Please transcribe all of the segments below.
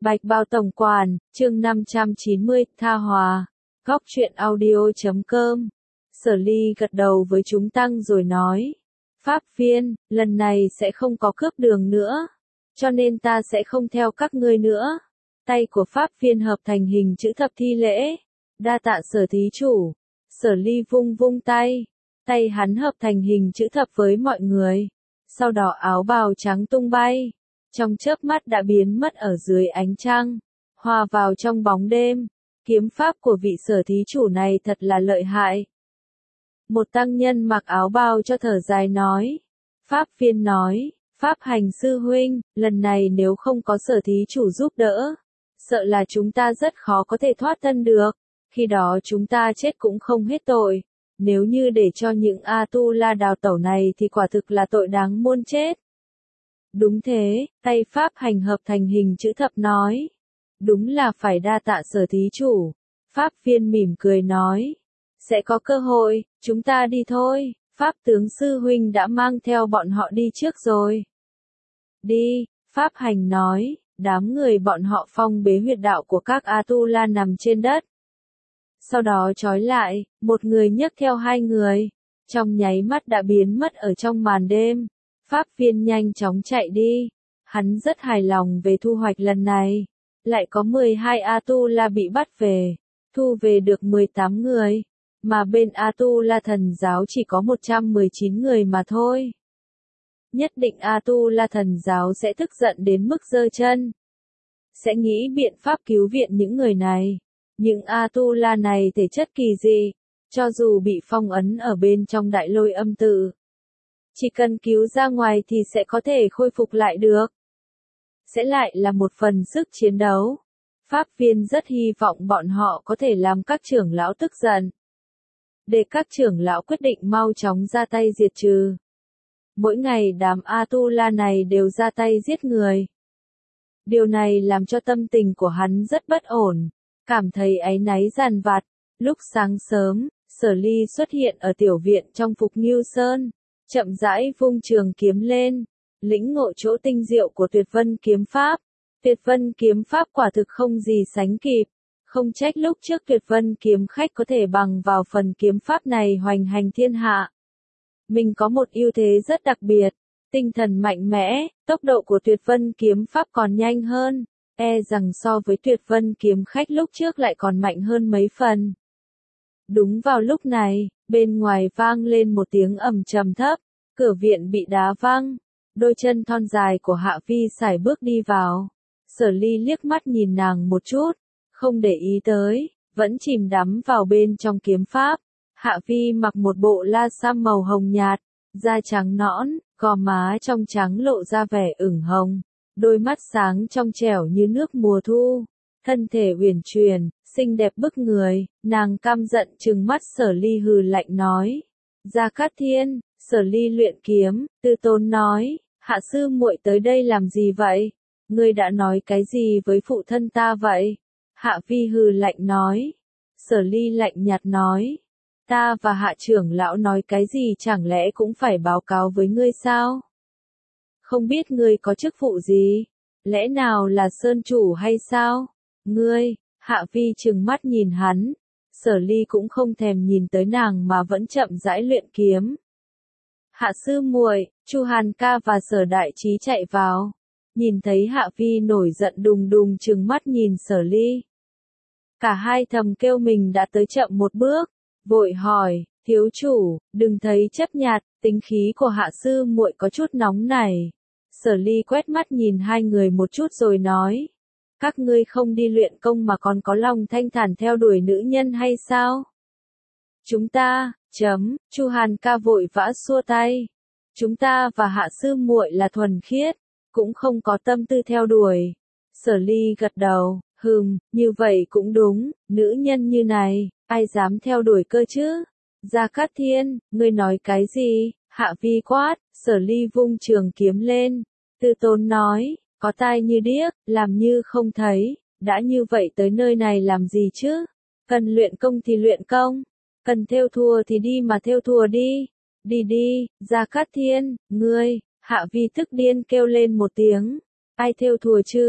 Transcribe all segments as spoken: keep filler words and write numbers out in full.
Bạch Bao Tổng Quản, chương năm trăm chín mươi, Tha Hòa. Góc truyện audio chấm com. Sở Ly gật đầu với chúng tăng rồi nói. Pháp viên, lần này sẽ không có cướp đường nữa. Cho nên ta sẽ không theo các ngươi nữa. Tay của Pháp viên hợp thành hình chữ thập thi lễ. Đa tạ Sở thí chủ. Sở Ly vung vung tay. Tay hắn hợp thành hình chữ thập với mọi người. Sau đó áo bào trắng tung bay. Trong chớp mắt đã biến mất ở dưới ánh trăng, hòa vào trong bóng đêm. Kiếm pháp của vị Sở thí chủ này thật là lợi hại. Một tăng nhân mặc áo bào cho thở dài nói. Pháp viên nói, Pháp hành sư huynh, lần này nếu không có Sở thí chủ giúp đỡ, sợ là chúng ta rất khó có thể thoát thân được. Khi đó chúng ta chết cũng không hết tội. Nếu như để cho những A-tu-la đào tẩu này thì quả thực là tội đáng muôn chết. Đúng thế, tay Pháp hành hợp thành hình chữ thập nói. Đúng là phải đa tạ Sở thí chủ. Pháp viên mỉm cười nói. Sẽ có cơ hội, chúng ta đi thôi. Pháp tướng sư huynh đã mang theo bọn họ đi trước rồi. Đi, Pháp hành nói. Đám người bọn họ phong bế huyệt đạo của các A-tu-la nằm trên đất. Sau đó trói lại, một người nhấc theo hai người. Trong nháy mắt đã biến mất ở trong màn đêm. Pháp viên nhanh chóng chạy đi. Hắn rất hài lòng về thu hoạch lần này. Lại có mười hai A-tu-la bị bắt về. Thu về được mười tám người. Mà bên A-tu-la thần giáo chỉ có một trăm mười chín người mà thôi. Nhất định A-tu-la thần giáo sẽ tức giận đến mức giơ chân. Sẽ nghĩ biện pháp cứu viện những người này. Những A-tu-la này thể chất kỳ dị. Cho dù bị phong ấn ở bên trong đại lôi âm tự. Chỉ cần cứu ra ngoài thì sẽ có thể khôi phục lại được. Sẽ lại là một phần sức chiến đấu. Pháp viên rất hy vọng bọn họ có thể làm các trưởng lão tức giận. Để các trưởng lão quyết định mau chóng ra tay diệt trừ. Mỗi ngày đám A-tu-la này đều ra tay giết người. Điều này làm cho tâm tình của hắn rất bất ổn. Cảm thấy áy náy dằn vặt. Lúc sáng sớm, Sở Ly xuất hiện ở tiểu viện trong Phục Ngưu Sơn. Chậm rãi vung trường kiếm lên, lĩnh ngộ chỗ tinh diệu của Tuyệt Vân kiếm pháp. Tuyệt Vân kiếm pháp quả thực không gì sánh kịp, không trách lúc trước Tuyệt Vân kiếm khách có thể bằng vào phần kiếm pháp này hoành hành thiên hạ. Mình có một ưu thế rất đặc biệt, tinh thần mạnh mẽ, tốc độ của Tuyệt Vân kiếm pháp còn nhanh hơn, e rằng so với Tuyệt Vân kiếm khách lúc trước lại còn mạnh hơn mấy phần. Đúng vào lúc này, bên ngoài vang lên một tiếng ầm trầm thấp, cửa viện bị đá văng, đôi chân thon dài của Hạ Vi sải bước đi vào. Sở Ly liếc mắt nhìn nàng một chút, không để ý tới, vẫn chìm đắm vào bên trong kiếm pháp. Hạ Vi mặc một bộ la sam màu hồng nhạt, da trắng nõn, gò má trong trắng lộ ra vẻ ửng hồng, đôi mắt sáng trong trẻo như nước mùa thu, thân thể uyển chuyển, xinh đẹp bức người. Nàng căm giận trừng mắt Sở Ly hừ lạnh nói. Gia Cát Thiên. Sở Ly luyện kiếm, Tư Tôn nói, Hạ sư muội tới đây làm gì vậy? Ngươi đã nói cái gì với phụ thân ta vậy? Hạ Vi hừ lạnh nói. Sở Ly lạnh nhạt nói. Ta và Hạ trưởng lão nói cái gì chẳng lẽ cũng phải báo cáo với ngươi sao? Không biết ngươi có chức vụ gì? Lẽ nào là sơn chủ hay sao? Ngươi, Hạ Vi trừng mắt nhìn hắn. Sở Ly cũng không thèm nhìn tới nàng mà vẫn chậm rãi luyện kiếm. Hạ sư muội, Chu Hàn ca và Sở Đại Trí chạy vào. Nhìn thấy Hạ Vi nổi giận đùng đùng trừng mắt nhìn Sở Ly. Cả hai thầm kêu mình đã tới chậm một bước. Vội hỏi, thiếu chủ, đừng thấy chấp nhặt, tính khí của Hạ sư muội có chút nóng này. Sở Ly quét mắt nhìn hai người một chút rồi nói. Các ngươi không đi luyện công mà còn có lòng thanh thản theo đuổi nữ nhân hay sao? Chúng ta, chấm, Chu Hàn ca vội vã xua tay. Chúng ta và Hạ sư muội là thuần khiết, cũng không có tâm tư theo đuổi. Sở Ly gật đầu, hừm, như vậy cũng đúng, nữ nhân như này, ai dám theo đuổi cơ chứ? Gia Cát Thiên, ngươi nói cái gì? Hạ Vi quát. Sở Ly vung trường kiếm lên. Tư Tôn nói, có tai như điếc, làm như không thấy, đã như vậy tới nơi này làm gì chứ? Cần luyện công thì luyện công. Cần theo thùa thì đi mà theo thùa đi. Đi đi, Gia Cát Thiên, ngươi. Hạ Vi tức điên kêu lên một tiếng. Ai theo thùa chứ?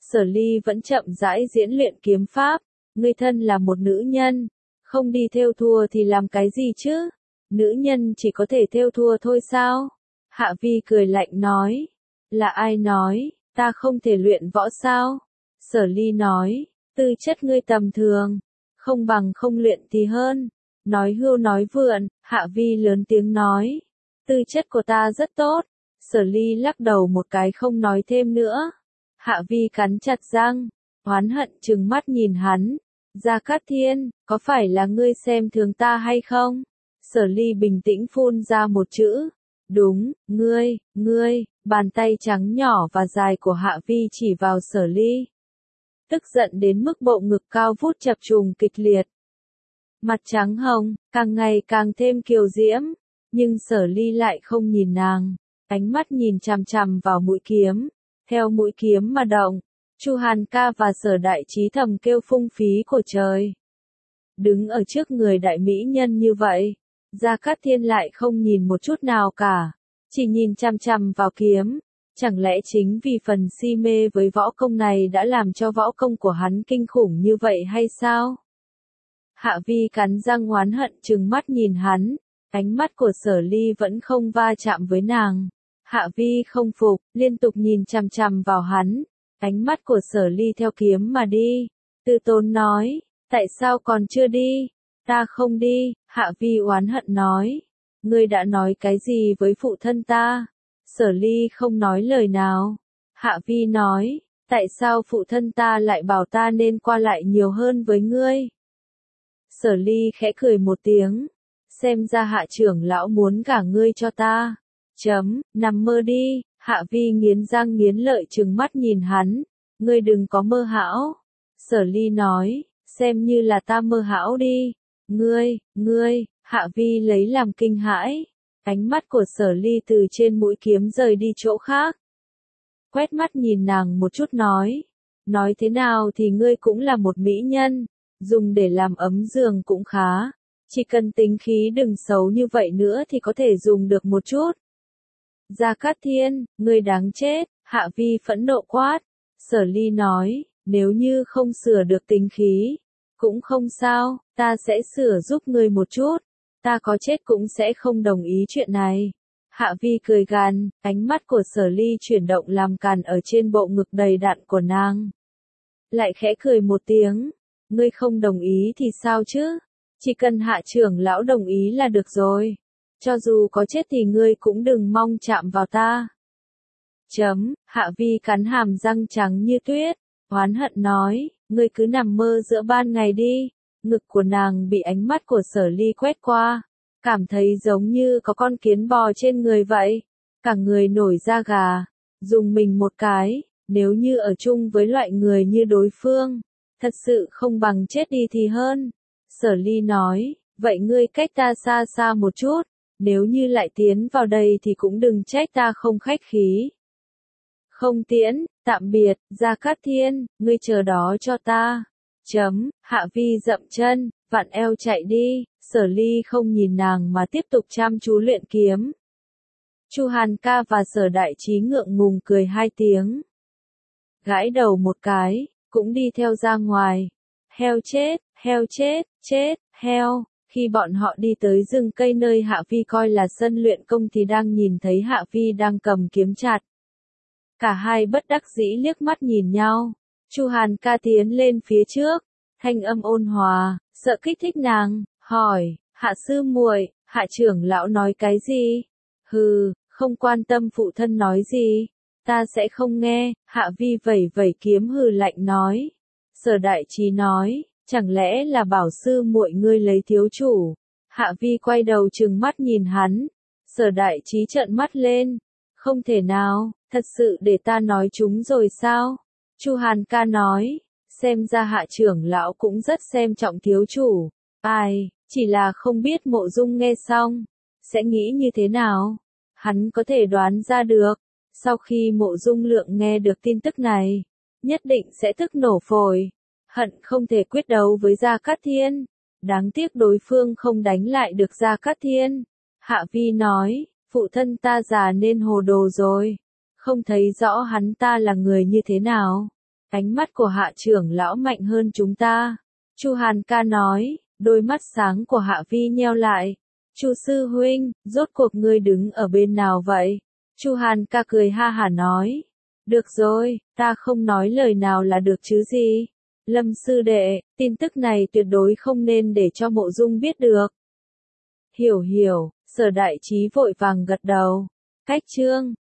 Sở Ly vẫn chậm rãi diễn luyện kiếm pháp, ngươi thân là một nữ nhân, không đi thêu thùa thì làm cái gì chứ? Nữ nhân chỉ có thể thêu thùa thôi sao? Hạ Vi cười lạnh nói, là ai nói, ta không thể luyện võ sao? Sở Ly nói, tư chất ngươi tầm thường, không bằng không luyện thì hơn. Nói hưu nói vượn, Hạ Vi lớn tiếng nói, tư chất của ta rất tốt. Sở Ly lắc đầu một cái không nói thêm nữa. Hạ Vi cắn chặt răng, oán hận trừng mắt nhìn hắn. Gia Cát Thiên, có phải là ngươi xem thường ta hay không? Sở Ly bình tĩnh phun ra một chữ. Đúng, ngươi, ngươi, bàn tay trắng nhỏ và dài của Hạ Vi chỉ vào Sở Ly. Tức giận đến mức bộ ngực cao vút chập trùng kịch liệt. Mặt trắng hồng, càng ngày càng thêm kiều diễm, nhưng Sở Ly lại không nhìn nàng, ánh mắt nhìn chằm chằm vào mũi kiếm, theo mũi kiếm mà động. Chu Hàn Ca và Sở Đại Trí thầm kêu phung phí của trời. Đứng ở trước người đại mỹ nhân như vậy, Gia Cát Thiên lại không nhìn một chút nào cả, chỉ nhìn chằm chằm vào kiếm. Chẳng lẽ chính vì phần si mê với võ công này đã làm cho võ công của hắn kinh khủng như vậy hay sao? Hạ Vi cắn răng oán hận trừng mắt nhìn hắn, ánh mắt của Sở Ly vẫn không va chạm với nàng. Hạ Vi không phục, liên tục nhìn chằm chằm vào hắn, ánh mắt của Sở Ly theo kiếm mà đi. Tư Tốn nói, tại sao còn chưa đi? Ta không đi. Hạ Vi oán hận nói, ngươi đã nói cái gì với phụ thân ta? Sở Ly không nói lời nào. Hạ Vi nói, tại sao phụ thân ta lại bảo ta nên qua lại nhiều hơn với ngươi? Sở Ly khẽ cười một tiếng, xem ra Hạ trưởng lão muốn gả ngươi cho ta. Chấm, nằm mơ đi. Hạ Vi nghiến răng nghiến lợi trừng mắt nhìn hắn, ngươi đừng có mơ hão. Sở Ly nói, xem như là ta mơ hão đi. Ngươi, ngươi, Hạ Vi lấy làm kinh hãi. Ánh mắt của Sở Ly từ trên mũi kiếm rời đi chỗ khác. Quét mắt nhìn nàng một chút nói, nói thế nào thì ngươi cũng là một mỹ nhân, dùng để làm ấm giường cũng khá. Chỉ cần tính khí đừng xấu như vậy nữa thì có thể dùng được một chút. Gia Cát Thiên, ngươi đáng chết. Hạ Vi phẫn nộ quát. Sở Ly nói, nếu như không sửa được tính khí, cũng không sao, ta sẽ sửa giúp ngươi một chút. Ta có chết cũng sẽ không đồng ý chuyện này. Hạ Vi cười gằn, ánh mắt của Sở Ly chuyển động làm càn ở trên bộ ngực đầy đặn của nàng. Lại khẽ cười một tiếng, ngươi không đồng ý thì sao chứ? Chỉ cần Hạ trưởng lão đồng ý là được rồi. Cho dù có chết thì ngươi cũng đừng mong chạm vào ta. Chấm, Hạ Vi cắn hàm răng trắng như tuyết, oán hận nói, ngươi cứ nằm mơ giữa ban ngày đi. Ngực của nàng bị ánh mắt của Sở Ly quét qua, cảm thấy giống như có con kiến bò trên người vậy. Cả người nổi da gà, dùng mình một cái, nếu như ở chung với loại người như đối phương, thật sự không bằng chết đi thì hơn. Sở Ly nói, vậy ngươi cách ta xa xa một chút, nếu như lại tiến vào đây thì cũng đừng trách ta không khách khí. Không tiễn, tạm biệt. Gia Cát Thiên, ngươi chờ đó cho ta. Chấm, Hạ Vi dậm chân, vặn eo chạy đi. Sở Ly không nhìn nàng mà tiếp tục chăm chú luyện kiếm. Chu Hàn Ca và Sở Đại Trí ngượng ngùng cười hai tiếng, gãi đầu một cái, cũng đi theo ra ngoài. Heo chết, heo chết, chết, heo. Khi bọn họ đi tới rừng cây nơi Hạ Vi coi là sân luyện công thì đang nhìn thấy Hạ Vi đang cầm kiếm chặt. Cả hai bất đắc dĩ liếc mắt nhìn nhau. Chu Hàn Ca tiến lên phía trước, thanh âm ôn hòa, sợ kích thích nàng, hỏi, Hạ sư muội, Hạ trưởng lão nói cái gì? Hừ, không quan tâm phụ thân nói gì, ta sẽ không nghe. Hạ Vi vẩy vẩy kiếm hừ lạnh nói. Sở Đại Trí nói, chẳng lẽ là bảo sư muội ngươi lấy thiếu chủ? Hạ Vi quay đầu trừng mắt nhìn hắn. Sở Đại Trí trợn mắt lên, không thể nào, thật sự để ta nói chúng rồi sao? Chu Hàn Ca nói, xem ra Hạ trưởng lão cũng rất xem trọng thiếu chủ. Ai, chỉ là không biết Mộ Dung nghe xong sẽ nghĩ như thế nào. Hắn có thể đoán ra được, sau khi Mộ Dung Lượng nghe được tin tức này, nhất định sẽ tức nổ phổi, hận không thể quyết đấu với Gia Cát Thiên. Đáng tiếc đối phương không đánh lại được Gia Cát Thiên. Hạ Vi nói, phụ thân ta già nên hồ đồ rồi, không thấy rõ hắn ta là người như thế nào. Ánh mắt của Hạ trưởng lão mạnh hơn chúng ta. Chu Hàn ca nói, đôi mắt sáng của Hạ Vi nheo lại. Chu sư huynh, rốt cuộc ngươi đứng ở bên nào vậy? Chu Hàn ca cười ha hả nói. Được rồi, ta không nói lời nào là được chứ gì. Lâm sư đệ, tin tức này tuyệt đối không nên để cho Mộ Dung biết được. Hiểu hiểu, Sở Đại Trí vội vàng gật đầu. Cách chương